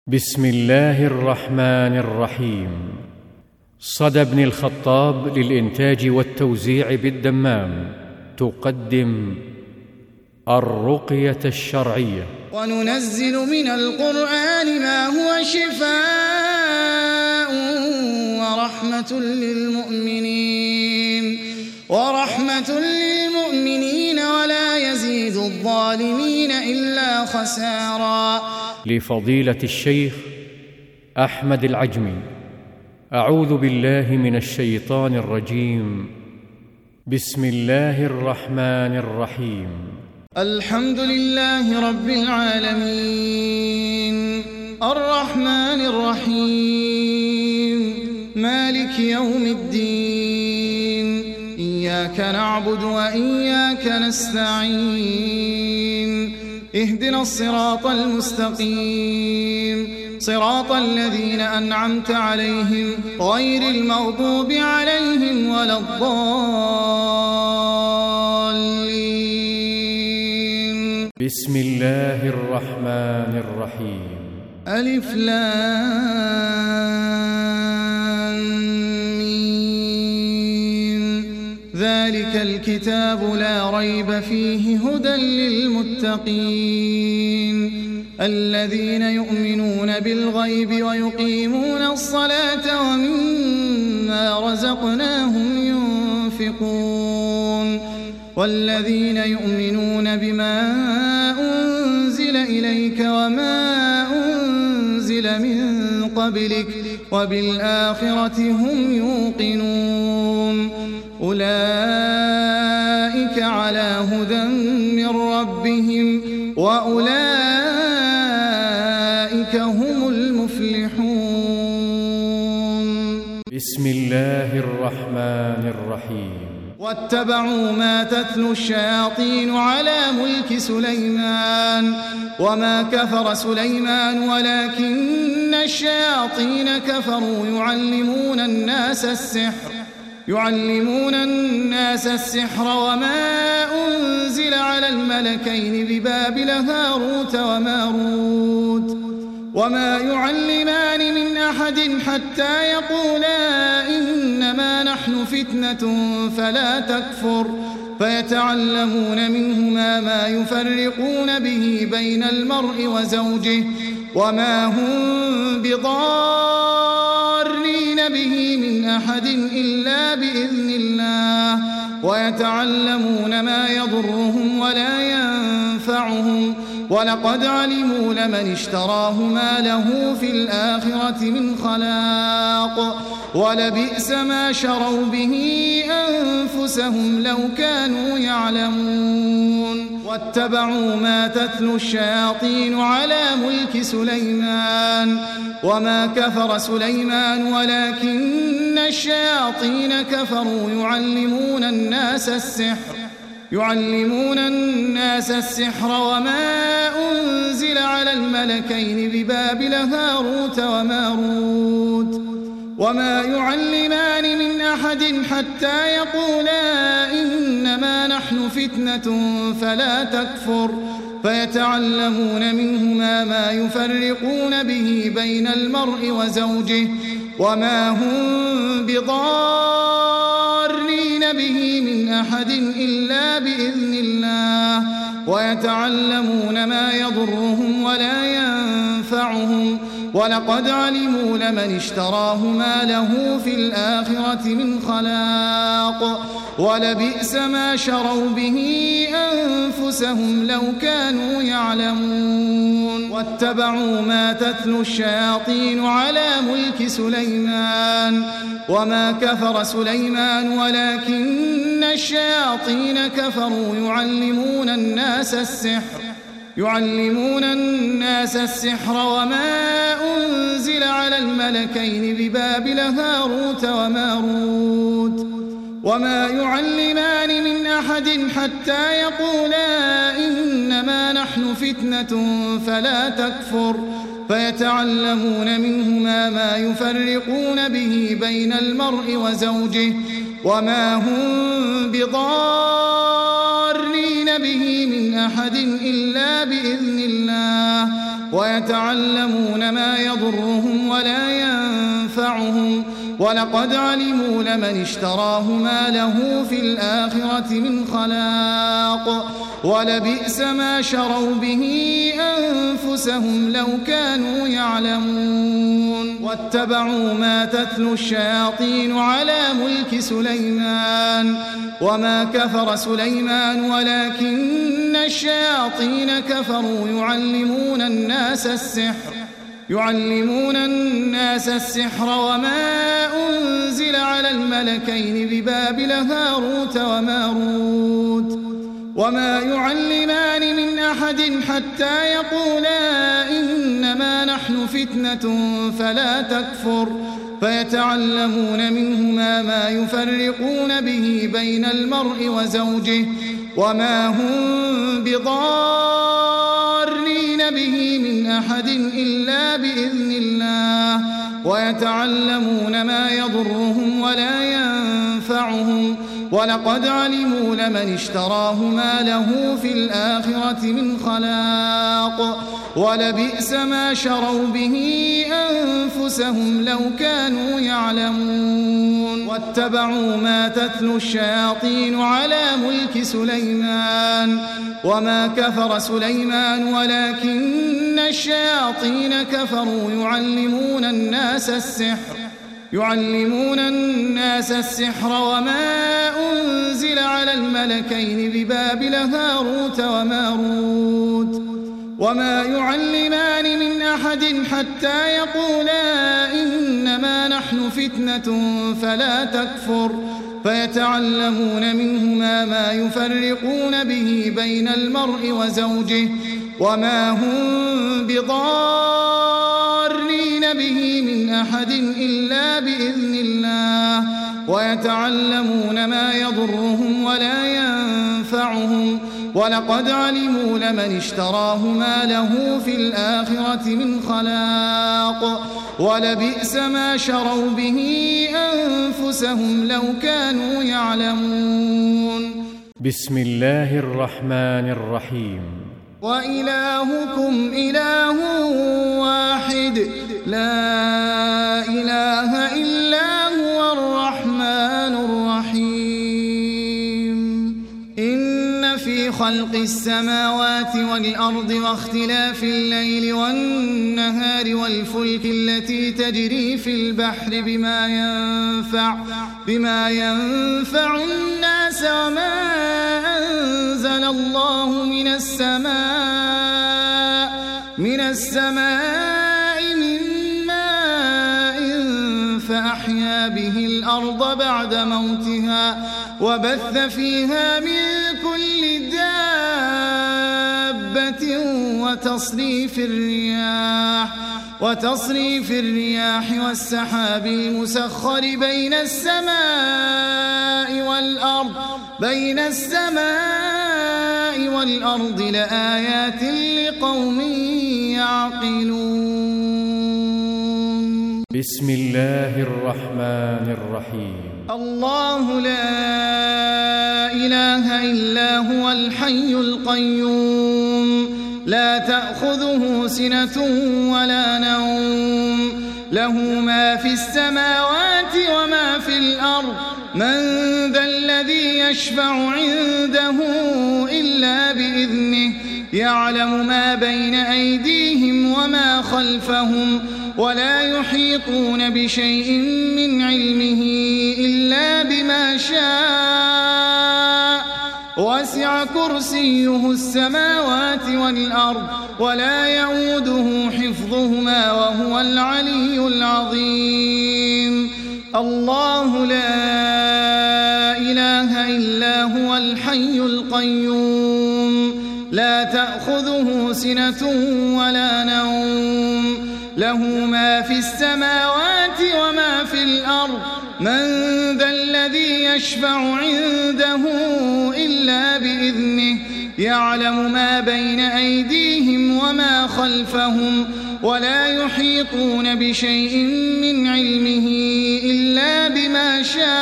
بسم الله الرحمن الرحيم. صدى بن الخطاب للإنتاج والتوزيع بالدمام تقدم الرقية الشرعية. وننزل من القرآن ما هو شفاء ورحمة للمؤمنين ولا يزيد الظالمين إلا خسارا. لفضيلة الشيخ أحمد العجمي. أعوذ بالله من الشيطان الرجيم. بسم الله الرحمن الرحيم. الحمد لله رب العالمين الرحمن الرحيم مالك يوم الدين. إياك نعبد وإياك نستعين. اهدنا الصراط المستقيم صراط الذين أنعمت عليهم غير المغضوب عليهم ولا الضالين. بسم الله الرحمن الرحيم. ألف لام ميم. ذلك الكتاب لا ريب فيه هدى للمتقين الذين يؤمنون بالغيب ويقيمون الصلاة ومما رزقناهم ينفقون والذين يؤمنون بما أنزل إليك وما أنزل من قبلك وبالآخرة هم يوقنون أولئك على هدى من ربهم وأولئك هم المفلحون. بسم الله الرحمن الرحيم. واتبعوا ما تتلو الشياطين على ملك سليمان وما كفر سليمان ولكن الشياطين كفروا يعلمون الناس السحر وما أنزل على الملكين ببابل هاروت وماروت وما يعلمان من أحد حتى يقولا إنما نحن فتنة فلا تكفر فيتعلمون منهما ما يفرقون به بين المرء وزوجه وما هم بضارين به من أحد إلا بإذن الله ويتعلمون ما يضرهم ولا ينفعهم ولقد علموا لمن اشتراه ما له في الآخرة من خلاق ولبئس ما شروا به أنفسهم لو كانوا يعلمون. واتبعوا ما تتلو الشياطين على ملك سليمان وما كفر سليمان ولكن الشياطين كفروا يعلمون الناس السحر وما أنزل على الملكين ببابل هاروت وماروت وما يعلمان من أحد حتى يقولا إنما نحن فتنة فلا تكفر فيتعلمون منهما ما يفرقون به بين المرء وزوجه وما هم بضارين به من أحد إلا بإذن الله ويتعلمون ما يضرهم ولا ينفعهم ولقد علموا لمن اشتراه ما له في الآخرة من خلاق ولبئس ما شروا به أنفسهم لو كانوا يعلمون. واتبعوا ما تتلو الشياطين على ملك سليمان وما كفر سليمان ولكن الشياطين كفروا يعلمون الناس السحر وما أنزل على الملكين ببابل هاروت وماروت وما يعلمان من أحد حتى يقولا إنما نحن فتنة فلا تكفر فيتعلمون منهما ما يفرقون به بين المرء وزوجه وما هم بضارين به من أحد إلا بإذن الله ويتعلمون ما ولقد علموا لمن اشتراه ما له في الآخرة من خلاق ولبئس ما شروا به أنفسهم لو كانوا يعلمون واتبعوا ما تتلو الشياطين على ملك سليمان وما كفر سليمان ولكن الشياطين كفروا يعلمون الناس السحر وما أنزل على الملكين ببابل هاروت وماروت وما يعلمان من أحد حتى يقولا إنما نحن فتنة فلا تكفر فيتعلمون منهما ما يفرقون به بين المرء وزوجه وما هم بضارين به من أحد إلا بإذن الله ويتعلمون ما يضرهم ولا ينفعهم ولقد علموا لمن اشتراه ما له في الآخرة من خلاق ولبئس ما شروا به أنفسهم لو كانوا يعلمون واتبعوا ما تتلو الشياطين على ملك سليمان وما كفر سليمان ولكن الشياطين كفروا يعلمون الناس السحر وما أنزل على الملكين ببابل هاروت وماروت وما يعلمان من أحد حتى يقولا إنما نحن فتنة فلا تكفر فيتعلمون منهما ما يفرقون به بين المرء وزوجه وما هم بضارين به من أحد إلا بإذن الله ويتعلمون ما يضرهم ولا ينفعهم ولقد علموا لمن اشتراه ما له في الآخرة من خلاق ولبئس ما شروا به أنفسهم لو كانوا يعلمون بسم الله الرحمن الرحيم وإلهكم إله واحد لا إله إلا هو الرحمن الرحيم إن في خلق السماوات والأرض واختلاف الليل والنهار والفلك التي تجري في البحر بما ينفع الناس وما أنزل الله من السماء من ماء فأحيا به الأرض بعد موتها وبث فيها من كل دابة وتصريف الرياح والسحاب المسخر بين السماء والأرض لآيات لقوم يعقلون بسم الله الرحمن الرحيم الله لا إله إلا هو الحي القيوم لا تأخذه سنة ولا نوم له ما في السماوات وما في الأرض من ذا الذي يشفع عنده إلا بإذنه يعلم ما بين أيديهم وما خلفهم ولا يحيطون بشيء من علمه إلا بما شاء وسع كرسيه السماوات والأرض ولا يؤوده حفظهما وهو العلي العظيم الله لا إله إلا هو الحي القيوم لا تأخذه سنة ولا نوم له ما في السماوات وما في الأرض من ذا الذي يشفع عنده إلا بإذنه يعلم ما بين أيديهم وما خلفهم ولا يحيطون بشيء من علمه إلا بما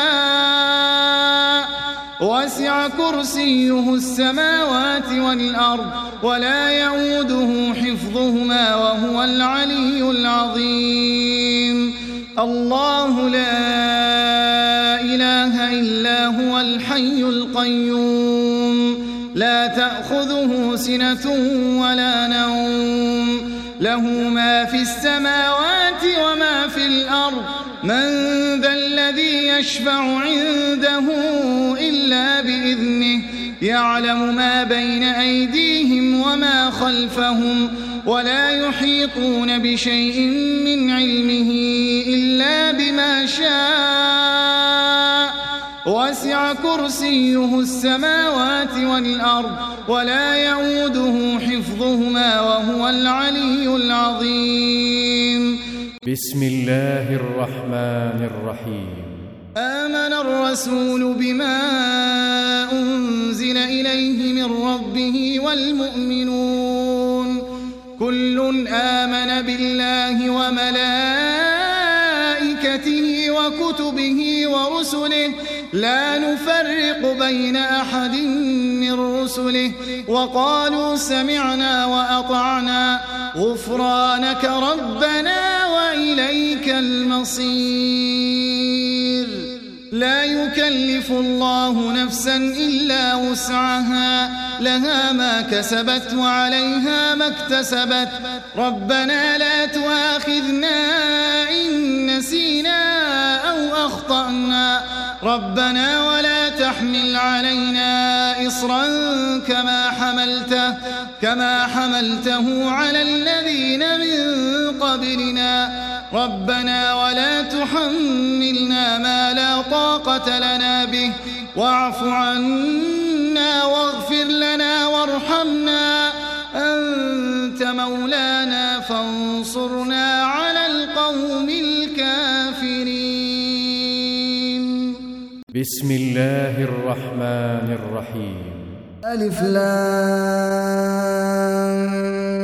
شاء وسع كرسيه السماوات والأرض ولا يؤوده حفظهما وهو العلي العظيم الله لا القيوم لا تأخذه سنة ولا نوم له ما في السماوات وما في الأرض من ذا الذي يشفع عنده إلا بإذنه يعلم ما بين أيديهم وما خلفهم ولا يحيطون بشيء من علمه إلا بما شاء وسع كرسيه السماوات والأرض ولا يؤوده حفظهما وهو العلي العظيم. بسم الله الرحمن الرحيم. آمن الرسول بما أنزل إليه من ربه والمؤمنون كل آمن بالله وملائكته وكتبه ورسله لا نفرق بين أحد من رسله وقالوا سمعنا وأطعنا غفرانك ربنا وإليك المصير. لا يكلف الله نفسا إلا وسعها لها ما كسبت وعليها ما اكتسبت ربنا لا تؤاخذنا إن نسينا أو أخطأنا ربنا ولا تحمل علينا إصرا كما حملته على الذين من قبلنا ربنا ولا تحملنا ما لا طاقة لنا به واعف عنا واغفر لنا وارحمنا أنت مولانا فانصرنا على القوم الكافرين. بسم الله الرحمن الرحيم. ألف لام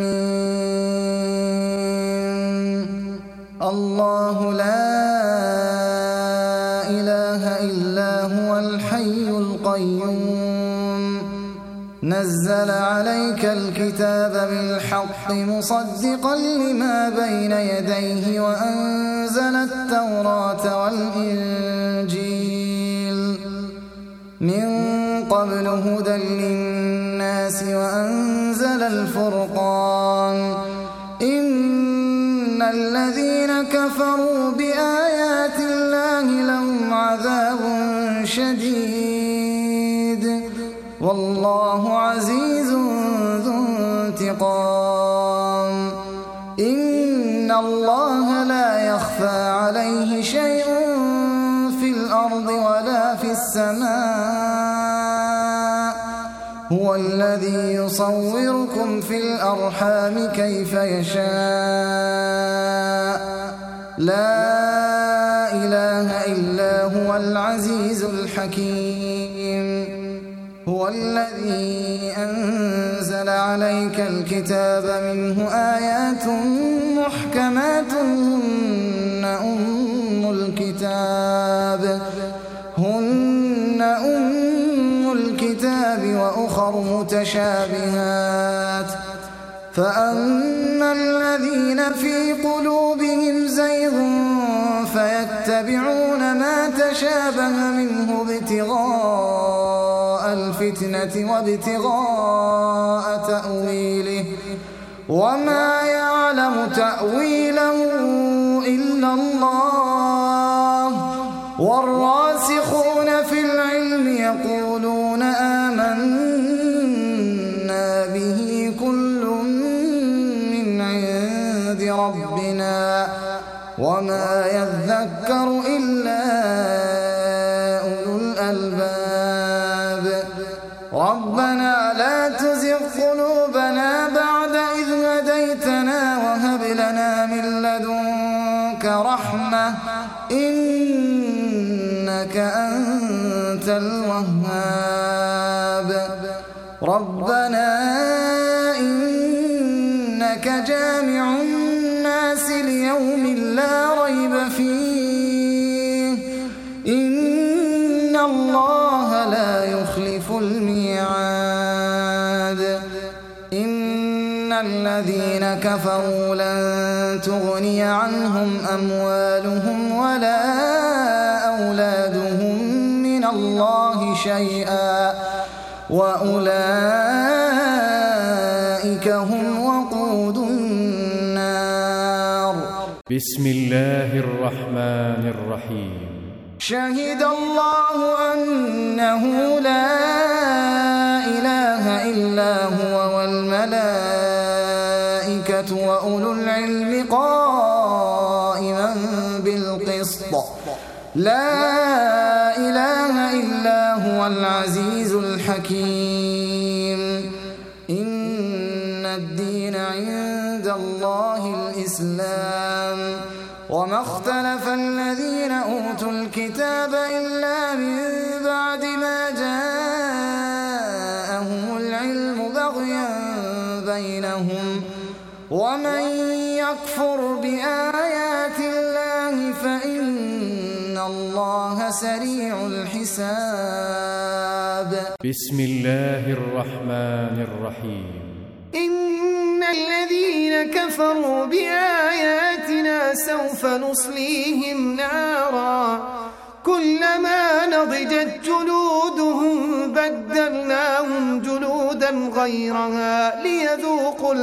الله لا إله إلا هو الحي القيوم نزل عليك الكتاب بالحق مصدقا لما بين يديه وأنزل التوراة والإنجيل من قبل هدى للناس وأنزل الفرقان إن الذين كفروا بآيات الله لهم عذاب شديد والله عزيز ذو انتقام إن الله لا يخفى عليه شيء في الأرض ولا في السماء هو الذي يصوركم في الأرحام كيف يشاء لا إله إلا هو العزيز الحكيم هو الذي أنزل عليك الكتاب منه آيات محكمات هن أم الكتاب وأخر متشابهات فأما الذين في قلوبهم زيغ فيتبعون ما تشابه منه ابتغاء الفتنة وابتغاء تأويله وما يعلم تأويله إلا الله والراسخون في العلم يقولون آمنا به كل من عند ربنا وما يذكر إلا أولو الألباب ربنا لا تزغ قلوبنا بعد إذ هديتنا وهب لنا من لدنك رحمة إنك أنت الوهاب ربنا إنك جامع الناس ليوم لا ريب فيه إن الله لا يخلف الميعاد إن الذين كفروا لن تغني عنهم أموالهم ولا أولادهم من الله شيئا وأولئك هم وقود النار. بسم الله الرحمن الرحيم. شهد الله أنه لا إله إلا هو والملائكة وأولو العلم قائما بالقسط لا إله إلا هو العزيز الحكيم. إن الدين عند الله الإسلام وما اختلف الذين أوتوا الكتاب إلا من بعد ما جاءهم العلم بغيا بينهم ومن يكفر بآيات الله فإن الله سريع الحساب. بسم الله الرحمن الرحيم. إن الذين كفروا بآياتنا سوف نصليهم نارا كلما نضجت جلودهم بدلناهم جلودا غيرها ليذوقوا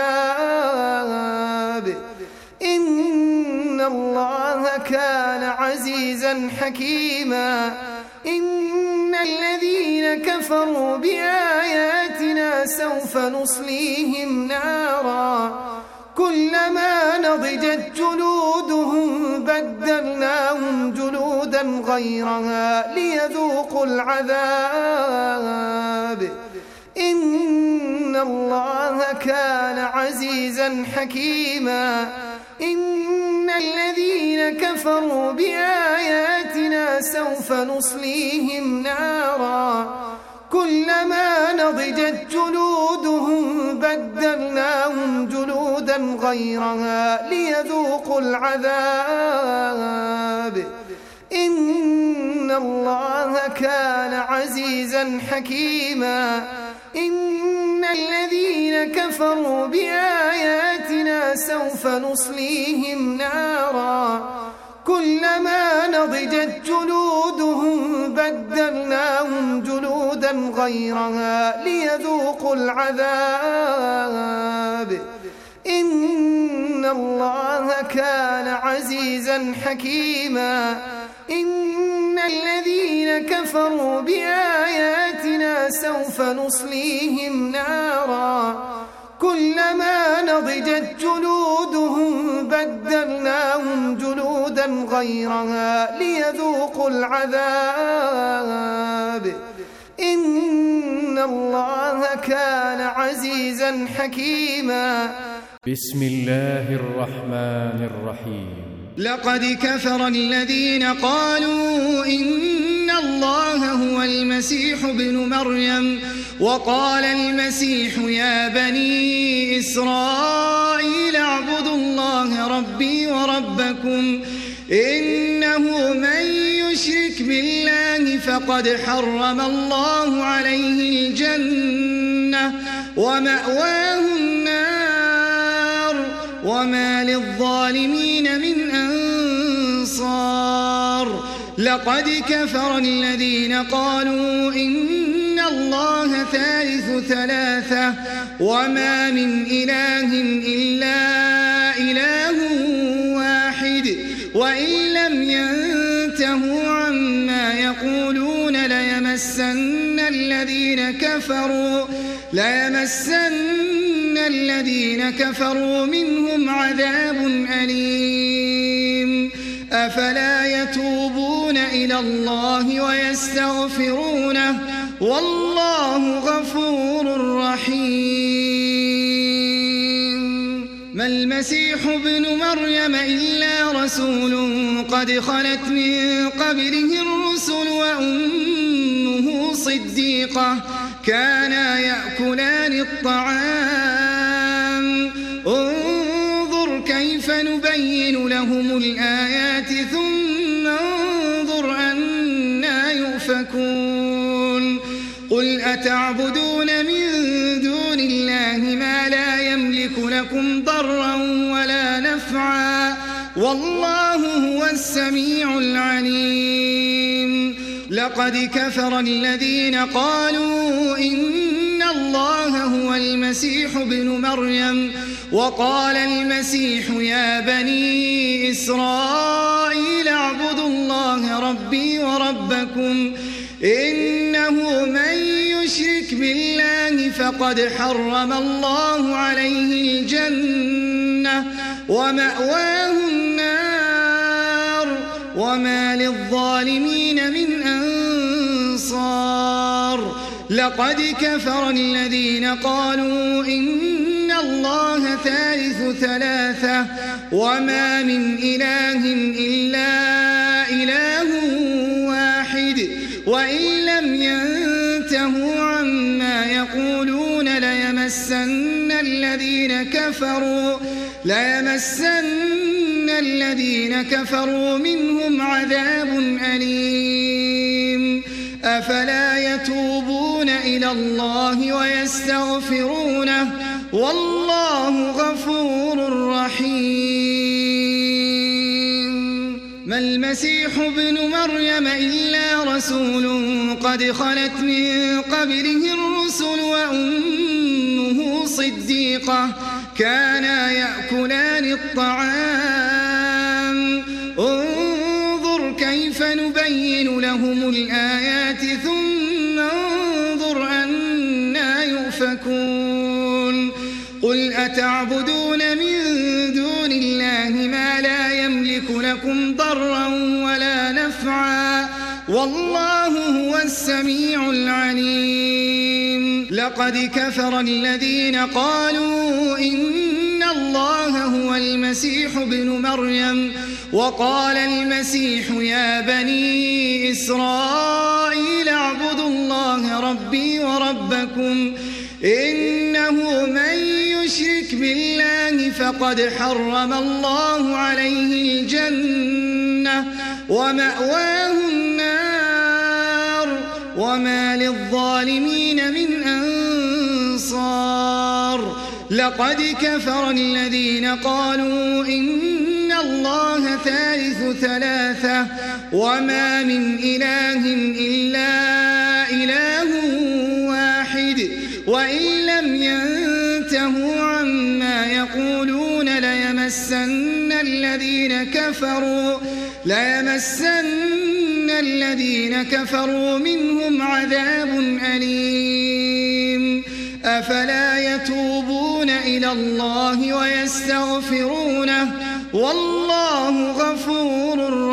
العذاب إن الله كان عزيزا حكيما. إن الذين كفروا بآياتنا سوف نصليهم نارا كلما نضجت جلودهم بدلناهم جلودا غيرها ليذوقوا العذاب إن الله كان عزيزا حكيما. إن الذين كفروا بآياتنا سوف نصليهم نارا كلما نضجت جلودهم بدلناهم جلودا غيرها ليذوقوا العذاب إن الله كان عزيزا حكيما. إن الذين كفروا بآياتنا سوف نصليهم نارا كلما نضجت جلودهم بدلناهم جلودا غيرها ليذوقوا العذاب إن الله كان عزيزا حكيما. إن الذين كفروا بآياتنا سوف نصليهم نارا كلما نضجت جلودهم بدلناهم جلودا غيرها ليذوقوا العذاب إن الله كان عزيزا حكيما. بسم الله الرحمن الرحيم. لقد كفر الذين قالوا إن الله هو المسيح ابن مريم وقال المسيح يا بني إسرائيل اعبدوا الله ربي وربكم إنه من يشرك بالله فقد حرم الله عليه الجنة ومأواه النار وما للظالمين من أنصار. لقد كفر الذين قالوا إن الله ثالث ثلاثة وما من إله إلا إله واحد وإن لم ينتهوا عما يقولون ليمسن الذين كفروا منهم عذاب أليم. أفلا يتوبون إلى الله ويستغفرونه والله غفور رحيم. ما المسيح ابن مريم إلا رسول قد خلت من قبله الرسل وأمه صديقة كانا يأكلان الطعام انظر كيف نبين لهم الآيات ثم انظر أنا يؤفكون. قل أتعبدون من دون الله ما لا يملك لكم ضرا ولا نفعا والله هو السميع العليم. لقد كفر الذين قالوا إن الله هو المسيح ابن مريم وقال المسيح يا بني إسرائيل اعبدوا الله ربي وربكم إنه من يشرك بالله فقد حرم الله عليه الجنة ومأواه النار وما للظالمين من أنصار لقد كفر الذين قالوا إن الله ثالث ثلاثة وما من إله إلا إله واحد وإن لم ينتهوا عما يقولون ليمسن الذين كفروا منهم عذاب أليم أفلا يتوبون إلى الله ويستغفرونه والله غفور رحيم ما المسيح ابن مريم إلا رسول قد خلت من قبله الرسل وأمه صديقة كانا يأكلان الطعام انظر كيف نبين لهم الآيات ثم انظر أنا يؤفكون قل أتعبدون من دون الله ما لا يملك لكم ضرا ولا نفعا والله هو السميع العليم لقد كفر الذين قالوا إن الله هو المسيح ابن مريم وقال المسيح يا بني إسرائيل اعبدوا الله ربي وربكم إنه من يشرك بالله فقد حرم الله عليه الجنة ومأواه النار وما للظالمين من أنصار لقد كفر الذين قالوا إن الله ثالث ثلاثة وما من إله إلا إله واحد وإن لم ينتهوا عما يقولون ليمسن الذين كفروا منهم عذاب أليم أفلا يتوبون إلى الله ويستغفرونه والله غفور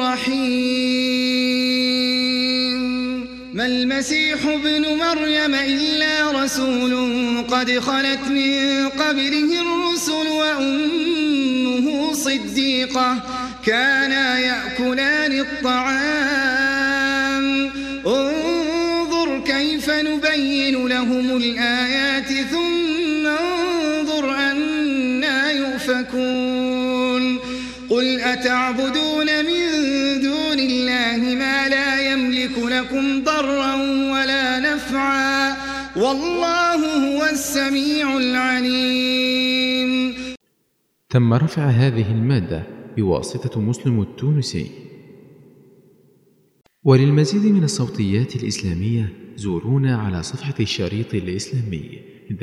رحيم ما المسيح ابن مريم إلا رسول قد خلت من قبله الرسل وأمه صديقة كانا يأكلان الطعام انظر كيف نبين لهم الآيات ثم انظر أنا يؤفكون قل أتعبدون من دون الله ما لا يملك لكم ضرا ولا نفعا والله هو السميع العليم. تم رفع هذه المادة بواسطة مسلم التونسي. وللمزيد من الصوتيات الإسلامية زورونا على صفحة الشريط الإسلامي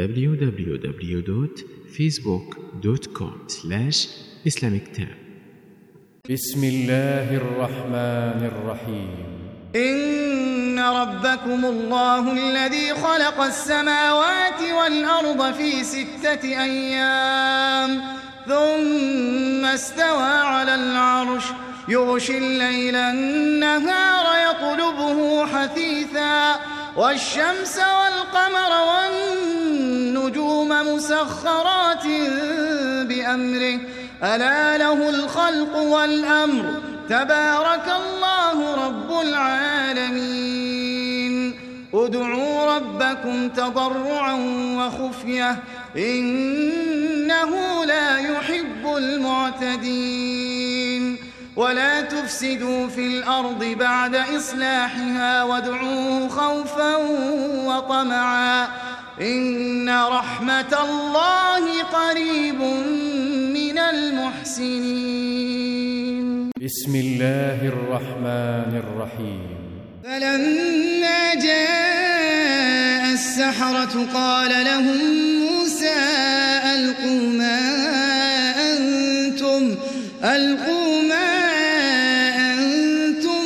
www.facebook.com/islamictab. بسم الله الرحمن الرحيم. إن ربكم الله الذي خلق السماوات والأرض في 6 أيام ثم استوى على العرش يغشي الليل النهار يطلبه حثيثا والشمس والقمر والنجوم مسخرات بأمره ألا له الخلق والأمر تبارك الله رب العالمين. ادعوا ربكم تضرعا وخفية إنه لا يحب المعتدين. ولا تفسدوا في الأرض بعد إصلاحها وادعوه خوفا وطمعا إن رحمة الله قريب من المحسنين. بسم الله الرحمن الرحيم. فلما جاء السحرة قال لهم موسى ألقوا ما أنتم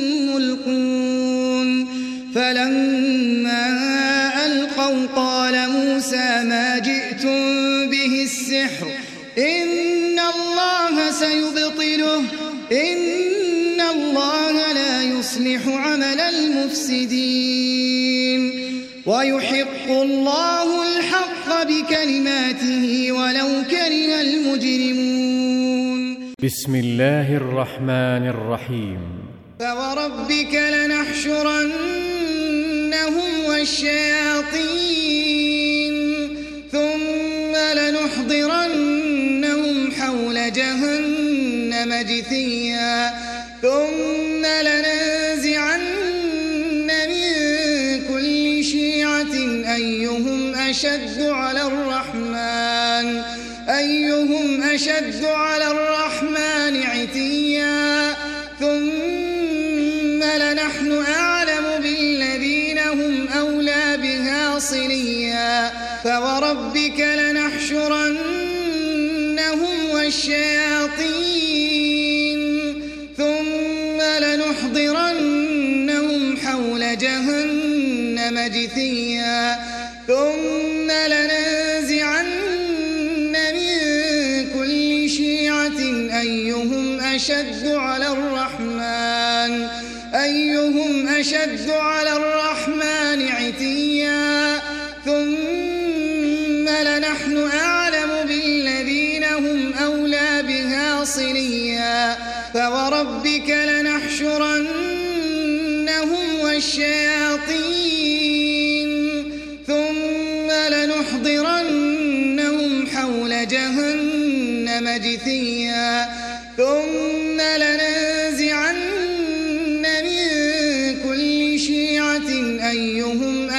ملقون فلما ألقوا قال موسى ما جئتم به السحر إن الله سيبطله إن الله لا يصلح عمل المفسدين ويحق الله الحق بكلماته ولو كره المجرمون. بسم الله الرحمن الرحيم. فوربك لنحشرنهم والشياطين ثم لنحضرنهم حول جهنم جثيا ثم لننزعن من كل شيعة أيهم أشد على الرحمن عتيا ثم لنحن أعلم بالذين هم أولى بها صليا فوربك لنحشرنهم والشياطين ثم لنحضرنهم حول جهنم جثيا ثم لننزعن من كل شيعة أيهم أشد على الرحمن عتيا ثم لنحن أعلم بالذين هم أولى بها صليا فوربك لنحشرنهم والشياطين ثم لنحضرنهم حول جهنم جثيا ثم لننزعن من كل شيعة أيهم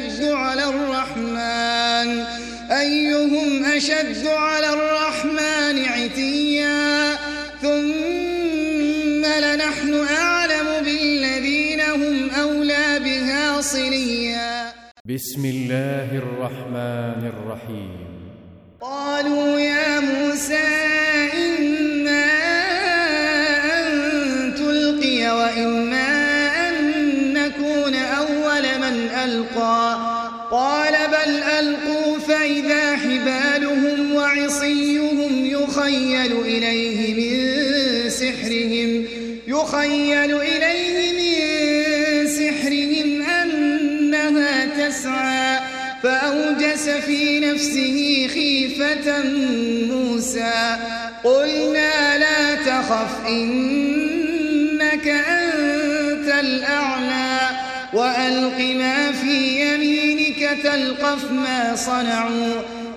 أشد على الرحمن عتيا ثم لنحن أعلم بالذين هم أولى بها صليا. بسم الله الرحمن الرحيم. قالوا يا موسى إما أن تلقي وإما أن نكون أول من ألقى قال بل ألقوا فإذا حبالهم وعصيهم يخيل إليه من سحرهم أنها تسعى فأوجس في نفسه خيفة موسى قلنا لا تخف إنك أنت الأعلى وألق ما في يمينك تلقف ما صنعوا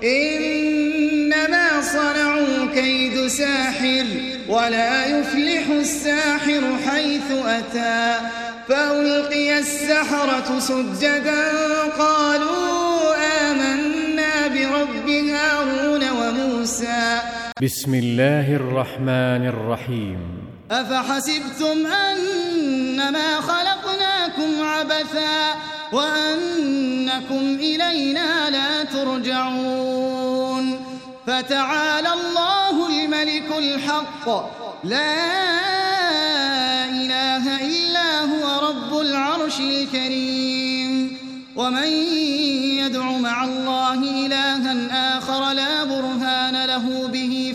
إنما صنعوا كيد ساحر ولا يفلح الساحر حيث أتى فألقي السحرة سجدا قالوا آمنا برب هارون وموسى. بسم الله الرحمن الرحيم. أفحسبتم أنما خلقناكم عبثا وأنكم إلينا لا ترجعون فتعالى الله الملك الحق لا إله إلا هو رب العرش الكريم ومن يدع مع الله إلها آخر لا برهان له به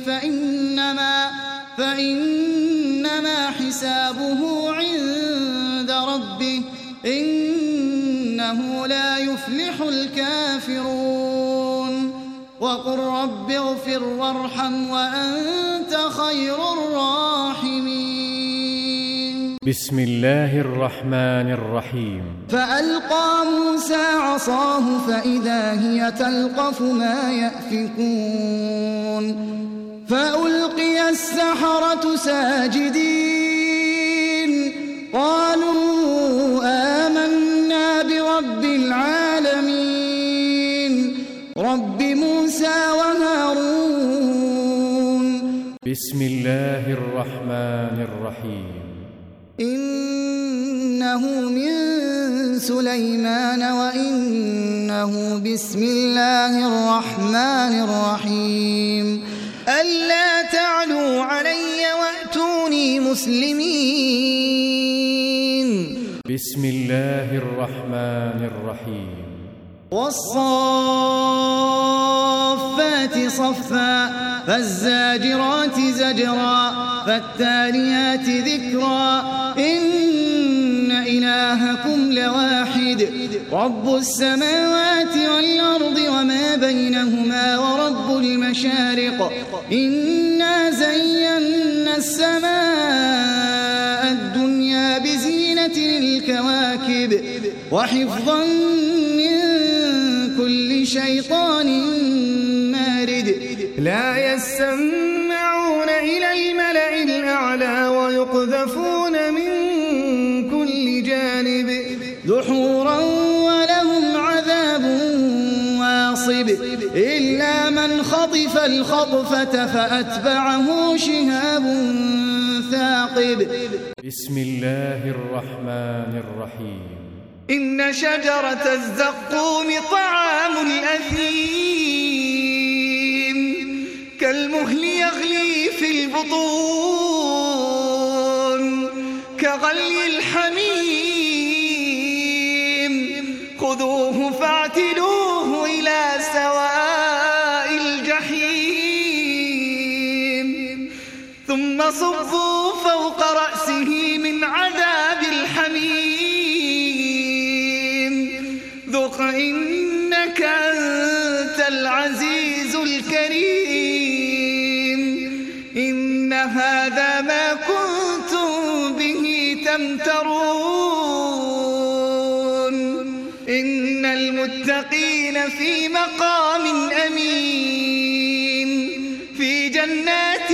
فإنما حسابه عند ربه إنه لا يفلح الكافرون وقل رب اغفر وارحم وأنت خير الراحمين. بسم الله الرحمن الرحيم. فألقى موسى عصاه فإذا هي تلقف ما يأفكون فألقي السحرة ساجدين قالوا آمنا برب العالمين رب موسى وهارون. بسم الله الرحمن الرحيم. إن إنه من سليمان وإنه بسم الله الرحمن الرحيم ألا تعلوا علي وأتوني مسلمين. بسم الله الرحمن الرحيم. والصافات صفا فالزاجرات زجرا فالتاليات ذكرا إن إلهكم لواحد رب السماوات والأرض وما بينهما ورب المشارق إنا زينا السماء الدنيا بزينة الكواكب وحفظا من كل شيطان مارد لا يسمعون إلى الملأ الأعلى ويقذفون من كل جانب دحورا ولهم عذاب واصب إلا من خطف الخطفة فأتبعه شهاب ثاقب. بسم الله الرحمن الرحيم. إن شجرة الزقوم طعام الأثيم كالمهل يغلي في البطون كغلي الحميم خذوه فاعتلوه إلى سواء الجحيم ثم صبوا فوق رأسه من عذاب الحميم ذق إنك أنت العزيز الكريم إن هذا ما كنتم به تمترون إن المتقين في مقام أمين في جنات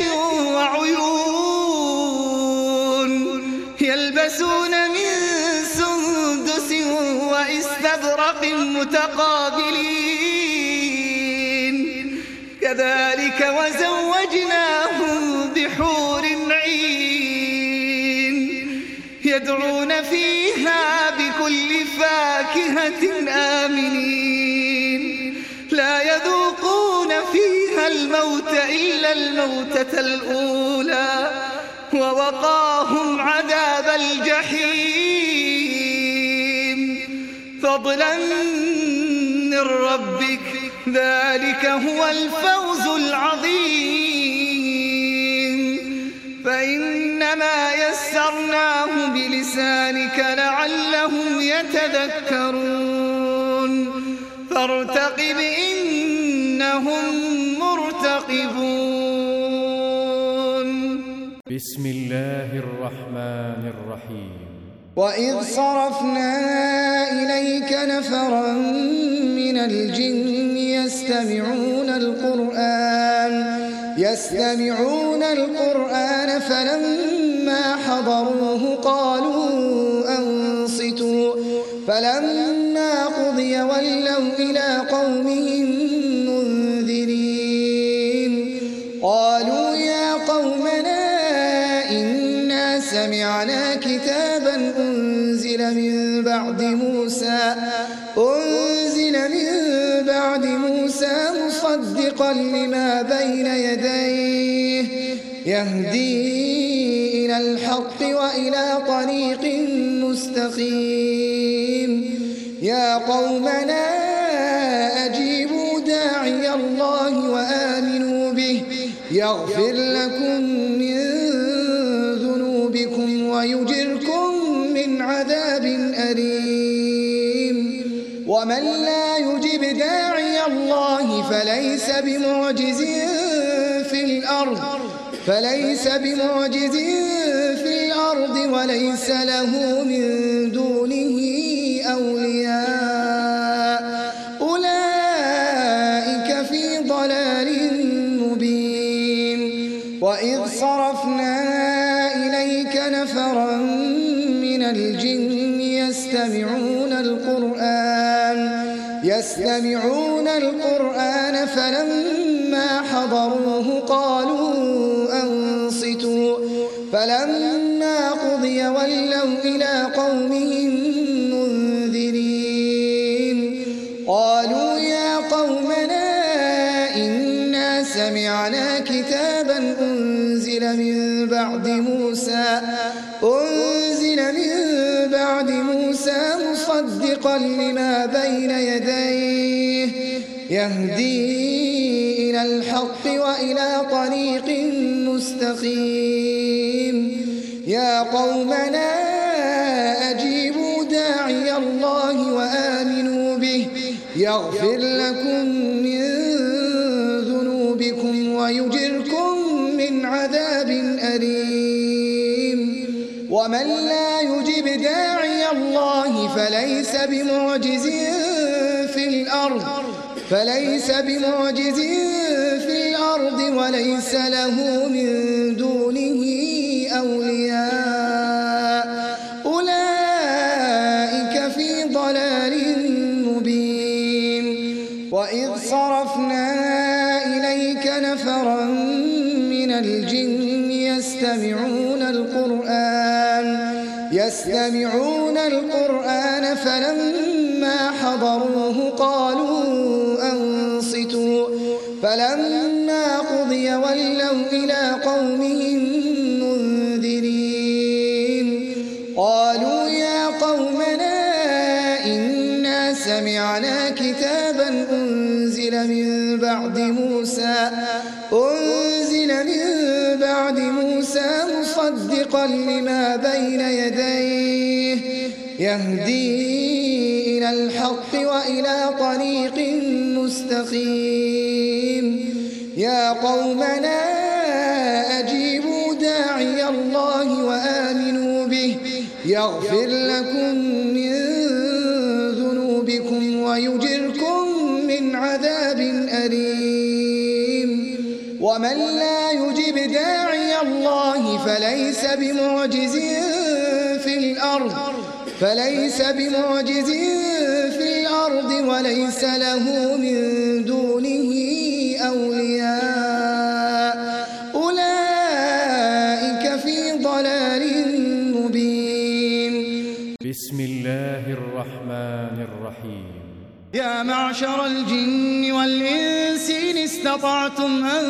وعيون يلبسون من سندس وإستبرق متقابلين كذلك وزوجناهم بحور عين يدعون فيها بكل فاكهة آمنين لا يذوقون فيها الموت إلا الموتة الأولى ووقاهم عذاب الجحيم فضلا من ربك ذلك هو الفوز العظيم فإنما يسرناه بلسانك لعلهم يتذكرون فارتقب إنهم مرتقبون. بسم الله الرحمن الرحيم. وإذ صرفنا إليك نفرا من الجن يستمعون القرآن فلما حضروه قالوا أنصتوا فلما قضي ولوا إلى قومهم منذرين قالوا يا قومنا إنا سمعنا كتابا أنزل من بعد موسى مصدقا لما بين يديه يهدي إلى الحق وإلى طريق مستقيم يا قومنا أجيبوا داعي الله وآمنوا به يغفر لكم من ذنوبكم ويجركم من عذاب أليم ومن لا يجب داعي الله فليس بمعجز في الأرض وليس له من دونه أولياء أولئك في ضلال مبين. وإذ صرفنا إليك نفرا من الجن يستمعون القرآن فلما حضروه قالوا أنصتوا فلما قضي ولوا إلى قومهم منذرين قالوا يا قومنا إنا سمعنا كتابا أنزل من بعد موسى مصدقا لما بين يديه يهدي إلى الحق وإلى طريق مستقيم يا قومنا أجيبوا داعي الله وآمنوا به يغفر لكم من ذنوبكم ويجركم من عذاب أليم ومن لا يجب داعي الله فليس بمعجز في الأرض وليس له من دونه أولياء أولئك في ضلال مبين وإذ صرفنا إليك نفرا من الجن يستمعون القرآن فلما حضروه قالوا أنصتوا فلما قضي ولوا إلى قومهم منذرين قالوا يا قومنا إنا سمعنا كتابا أنزل من بعد موسى مصدقا لما بين يديه يهدي إلى الحق وإلى طريق مستقيم يا قومنا أجيبوا داعي الله وآمنوا به يغفر لكم من ذنوبكم ويجركم من عذاب أليم ومن لا يجب داعي الله فليس بمعجز في الأرض وليس له من دونه أولياء أولئك في ضلال مبين بسم الله الرحمن الرحيم يا معشر الجن والإنس إن استطعتم أن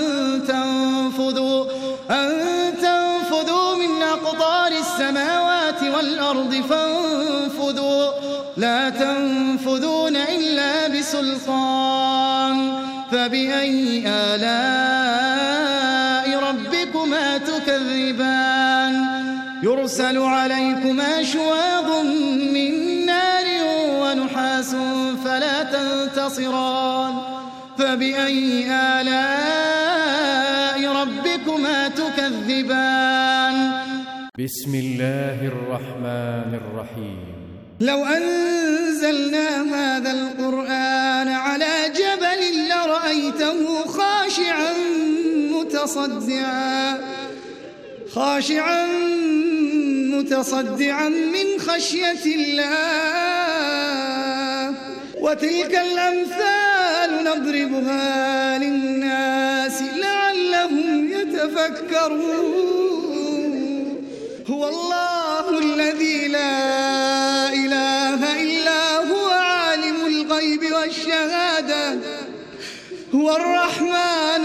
تنفذوا من أقطار السماوات والأرض فانفذوا لا تنفذون إلا بسلطان فبأي آلاء ربكما تكذبان يرسل عليكما شواظ من نار ونحاس فلا تنتصران فبأي آلاء ربكما تكذبان بسم الله الرحمن الرحيم لو أنزلنا هذا القرآن على جبل لرأيته خاشعا متصدعا من خشية الله وتلك الأمثال نضربها للناس لعلهم يتفكرون هو الله الذي لا إله إلا هو عالم الغيب والشهادة هو الرحمن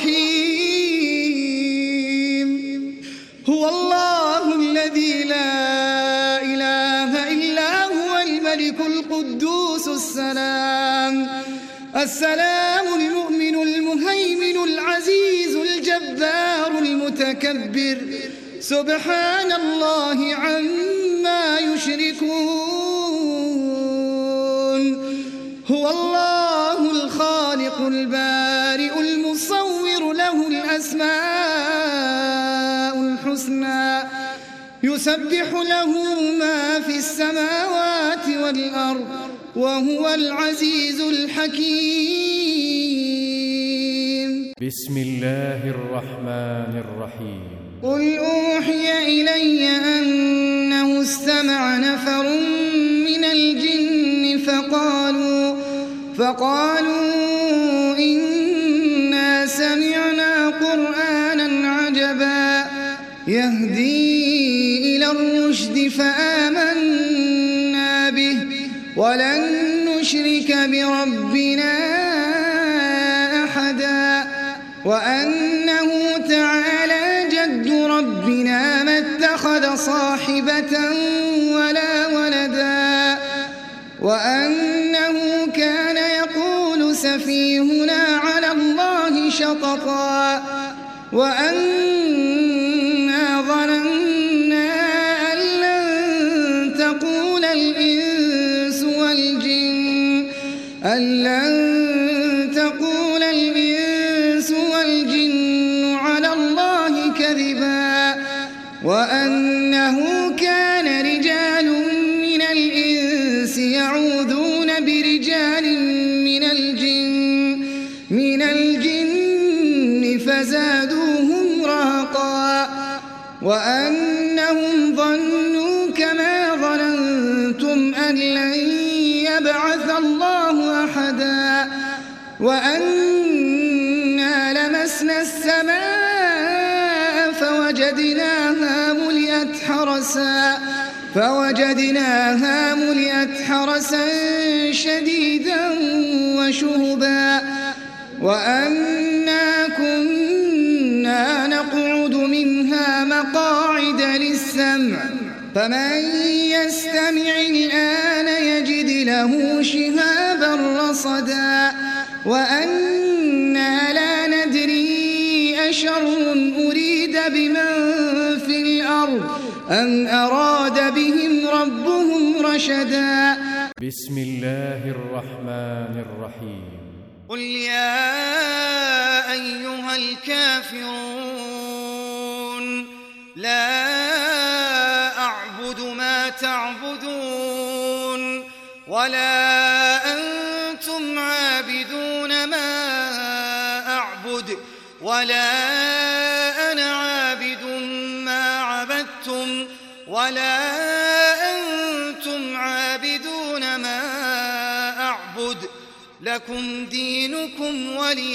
الرحيم هو الله الذي لا إله إلا هو الملك القدوس السلام المؤمن المهيمن العزيز الجبار المتكبر سبحان الله عما يشركون هو الله الخالق البارئ المصور له الأسماء الحسنى يسبح له ما في السماوات والأرض وهو العزيز الحكيم بسم الله الرحمن الرحيم قل أوحي إلي أنه استمع نفر من الجن فقالوا إنا سمعنا قرآنا عجبا يهدي إلى الرشد فآمنا به ولن نشرك بربنا أحدا وأنه تعالى جد ربنا ما اتخذ صاحبة ولا ولدا وأنه كان يقول سفيهنا على الله شططا وأنا ظننا أن لن تقول الإنس والجن على الله كذبا وأنه كان رجال من الإنس يعوذون برجال من الجن فزادوهم رهقا وأنهم ظنوا كما ظننتم أن لن يبعث الله أحدا وأنا لمسنا السماء فوجدناها ملئت حرسا شديدا وشهبا وأنا كنا نقعد منها مقاعد للسمع فمن يستمع الآن يجد له شهابا رصدا وأنا لا ندري أشر أريد بمن في الأرض أم أراد بهم ربهم رشدا. بسم الله الرحمن الرحيم. قل يا أيها الكافرون لا أعبد ما تعبدون ولا أنتم عابدون ما أعبد ولا أنا عابد ما عبدتم ولا أنتم عابدون ما أعبد لكم دينكم ولي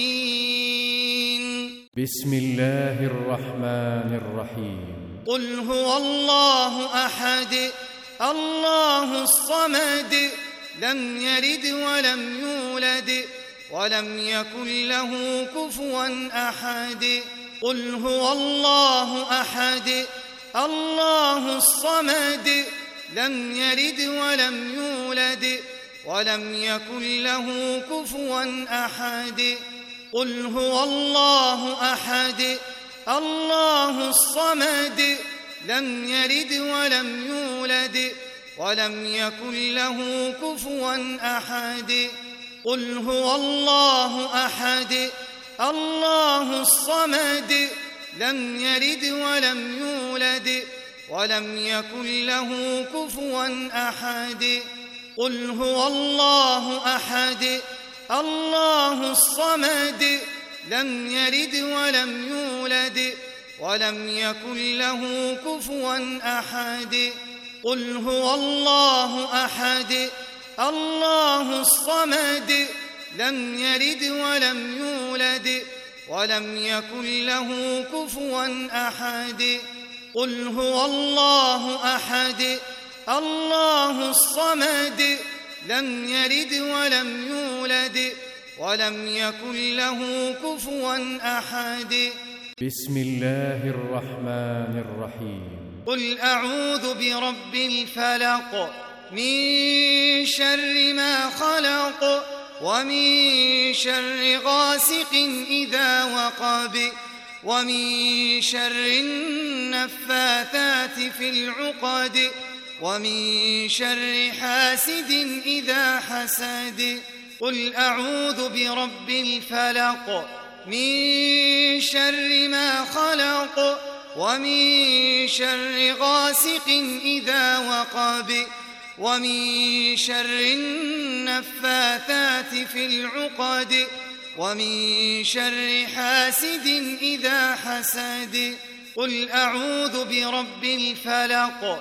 دين. بسم الله الرحمن الرحيم. قل هو الله أحد الله الصمد لم يلد ولم يولد ولم يكن له كفوا أحد. قل هو الله أحد الله الصمد لم يلد ولم يولد ولم يكن له كفوا أحد. قل هو الله أحد الله الصمد لم يلد ولم يولد ولم يكن له كفوا أحد. قل هو الله أحد الله الصمد لم يلد ولم يولد ولم يكن له كفوا أحد. قل هو الله أحد الله الصمد لم يلد ولم يولد ولم يكن له كفوا أحد. قل هو الله أحد الله الصمد لم يلد ولم يولد ولم يكن له كفوا أحد. قل هو الله أحد الله الصمد لم يلد ولم يولد ولم يكن له كفوا أحد. بسم الله الرحمن الرحيم. قل أعوذ برب الفلق من شر ما خلق ومن شر غاسق إذا وقب ومن شر النفاثات في العقد ومن شر حاسد إذا حسد. قل أعوذ برب الفلق من شر ما خلق ومن شر غاسق إذا وقب ومن شر النفاثات في العقد ومن شر حاسد إذا حسد. قل أعوذ برب الفلق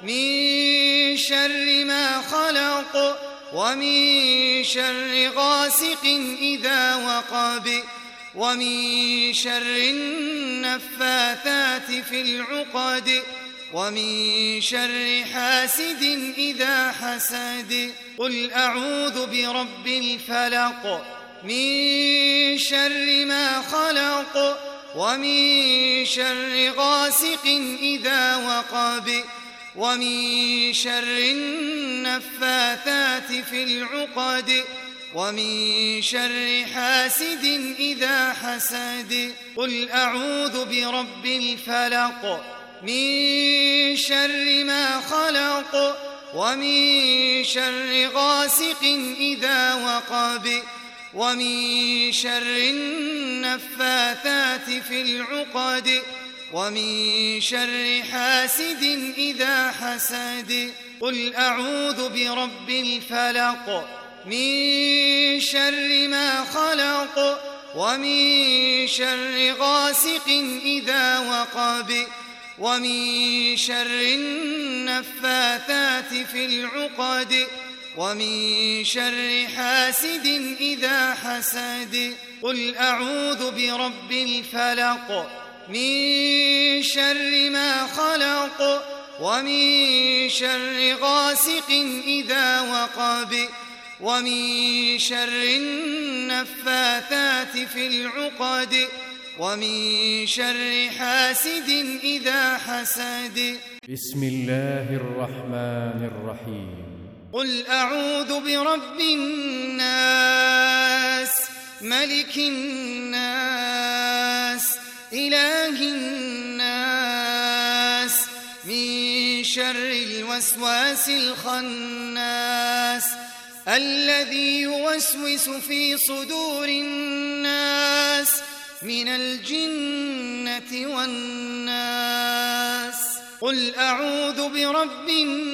من شر ما خلق ومن شر غاسق إذا وقب ومن شر النفاثات في العقد ومن شر حاسد إذا حسد قل أعوذ برب الفلق من شر ما خلق ومن شر غاسق إذا وقب ومن شر النفاثات في العقد ومن شر حاسد إذا حسد قل أعوذ برب الفلق من شر ما خلق ومن شر غاسق إذا وقب ومن شر النفاثات في العقد ومن شر حاسد إذا حسد قل أعوذ برب الفلق من شر ما خلق ومن شر غاسق إذا وقب ومن شر النفاثات في العقد ومن شر حاسد إذا حسد قل أعوذ برب الفلق من شر ما خلق ومن شر غاسق إذا وقب ومن شر النفاثات في العقد ومن شر حاسد إذا حسد بسم الله الرحمن الرحيم قل أعوذ برب الناس ملك الناس إله الناس من شر الوسواس الخناس الذي يوسوس في صدور الناس من الجنة والناس قل أعوذ برب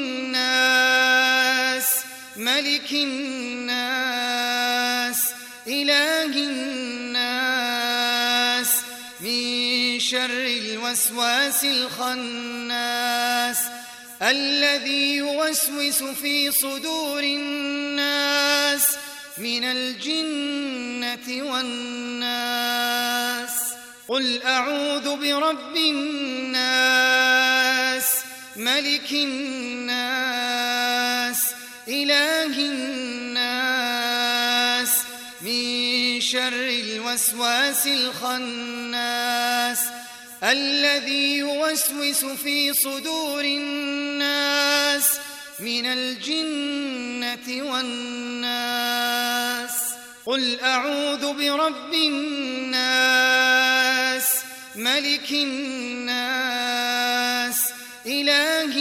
الناس ملك الناس إله الناس من شر الوسواس الخناس الذي يوسوس في صدور الناس من الجنة والناس قل أعوذ برب الناس ملك الناس إله الناس من شر الوسواس الخناس الذي يوسوس في صدور الناس من الجنة والناس قل أعوذ برب الناس ملك الناس إله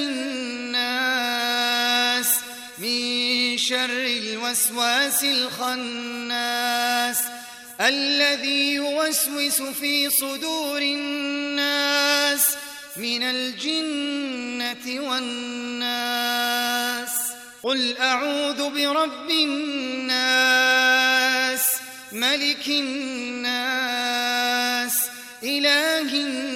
الناس من شر الوسواس الخناس الذي يوسوس في صدور الناس من الجنة والناس قل أعوذ برب الناس ملك الناس إله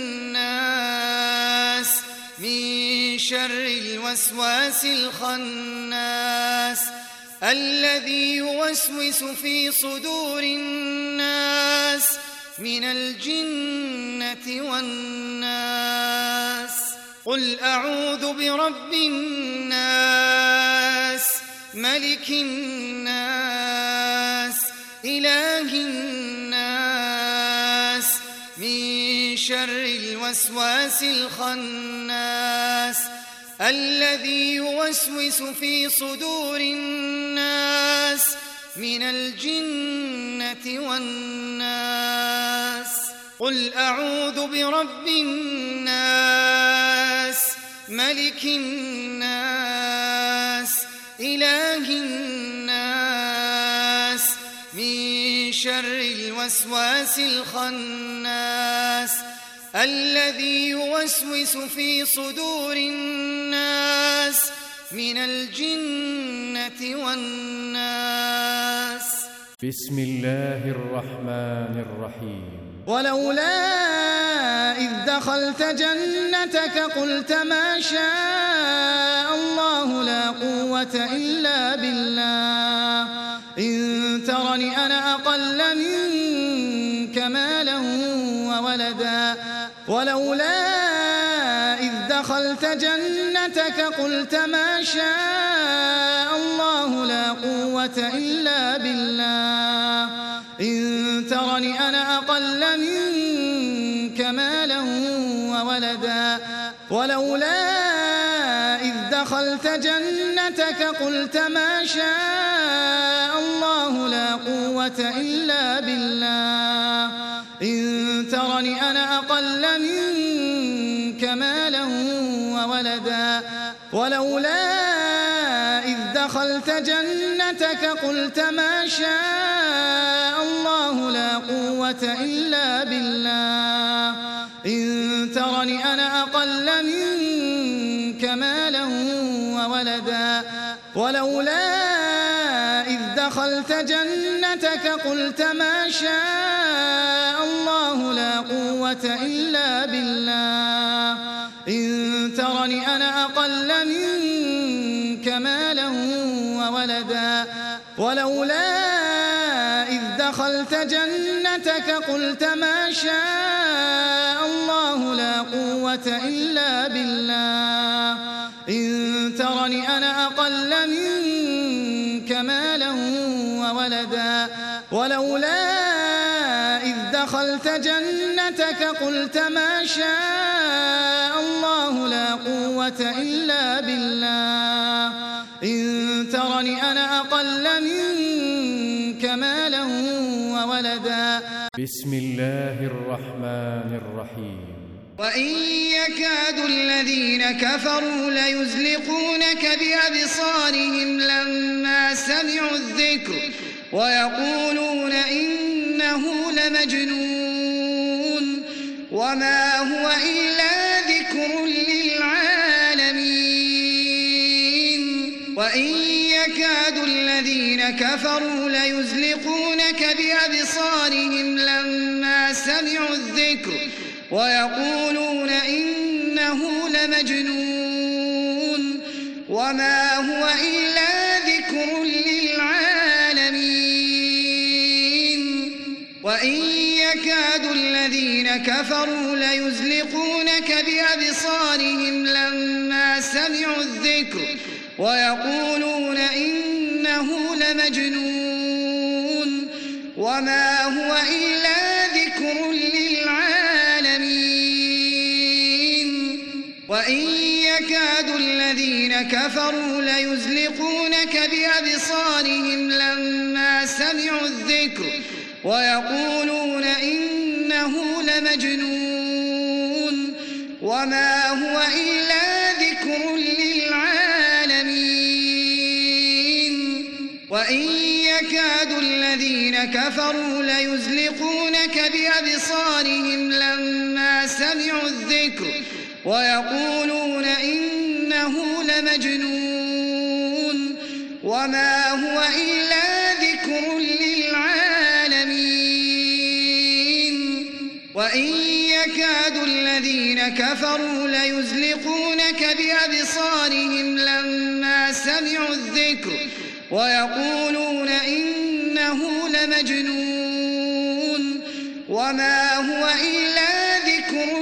الناس من شر الوسواس الخناس الذي يوسوس في صدور الناس من الجنة والناس قل أعوذ برب الناس ملك الناس إله الناس من شر الوسواس الخناس الذي يوسوس في صدور الناس من الجنة والناس قل أعوذ برب الناس ملك الناس إله الناس من شر الوسواس الخناس الذي يوسوس في صدور الناس من الجنة والناس بسم الله الرحمن الرحيم ولولا إذ دخلت جنتك قلت ما شاء الله لا قوة إلا بالله إن ترني أنا أقل منك مالا ولولا إذ دخلت جنتك قلت ما شاء الله لا قوة إلا بالله إن ترني أنا أقل منك مالا وولدا ولولا إذ دخلت جنتك قلت ما شاء الله لا قوة إلا بالله إن ترني أنا أقل منك مالا وولدا ولولا إذ دخلت جنتك قلت ما شاء الله لا قوة إلا بالله إن ترني أنا أقل منك مالا وولدا ولولا إذ دخلت جنتك قلت ما شاء الله لا قوة إلا بالله إن ترني أنا أقل منك مالا وولدا ولولا إذ دخلت جنتك قلت ما شاء الله لا قوة إلا بالله إن ترني أنا أقل منك مالا وولدا ولولا إذ دخلت جنتك قلت ما شاء الله لا قوة إلا بالله إن ترني أنا أقل منك مالا وولدا بسم الله الرحمن الرحيم وإن يكاد الذين كفروا ليزلقونك بأبصارهم لما سمعوا الذكر ويقولون إنه لمجنون وما هو إلا ذكر للعالمين وإن يكاد الذين كفروا ليزلقونك بأبصارهم لما سمعوا الذكر ويقولون إنه لمجنون وما هو إلا ذكر للعالمين وإن يكاد الذين كفروا ليزلقونك بأبصارهم لما سمعوا الذكر ويقولون إنه لمجنون وما هو إلا ذكر للعالمين وإن يكاد الذين كفروا ليزلقونك بأبصارهم لما سمعوا الذكر ويقولون إنه لمجنون وما هو إلا ذكر للعالمين وإن يكاد الذين كفروا ليزلقونك بأبصارهم لما سمعوا الذكر ويقولون إنه لمجنون وما هو إلا ذكر للعالمين وإن يكاد الذين كفروا ليزلقونك بأبصارهم لما سمعوا الذكر ويقولون إنه لمجنون وما هو إلا ذكر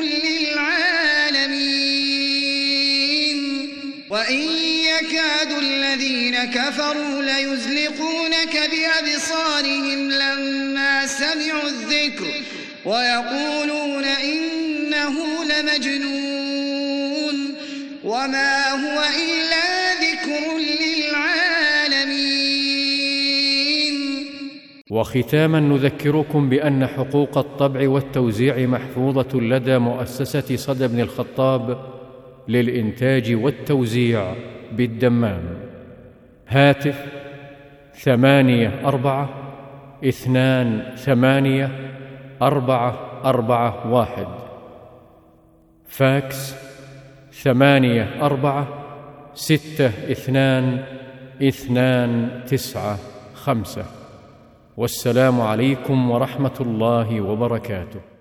للعالمين وإن يكاد الذين كفروا ليزلقونك بأبصارهم لما سمعوا الذكر ويقولون إنه لمجنون وما هو إلا ذكر للعالمين. وختاما نذكركم بأن حقوق الطبع والتوزيع محفوظة لدى مؤسسة صدى بن الخطاب للإنتاج والتوزيع بالدمام. هاتف 84-28-441. فاكس 84-62-295. والسلام عليكم ورحمة الله وبركاته.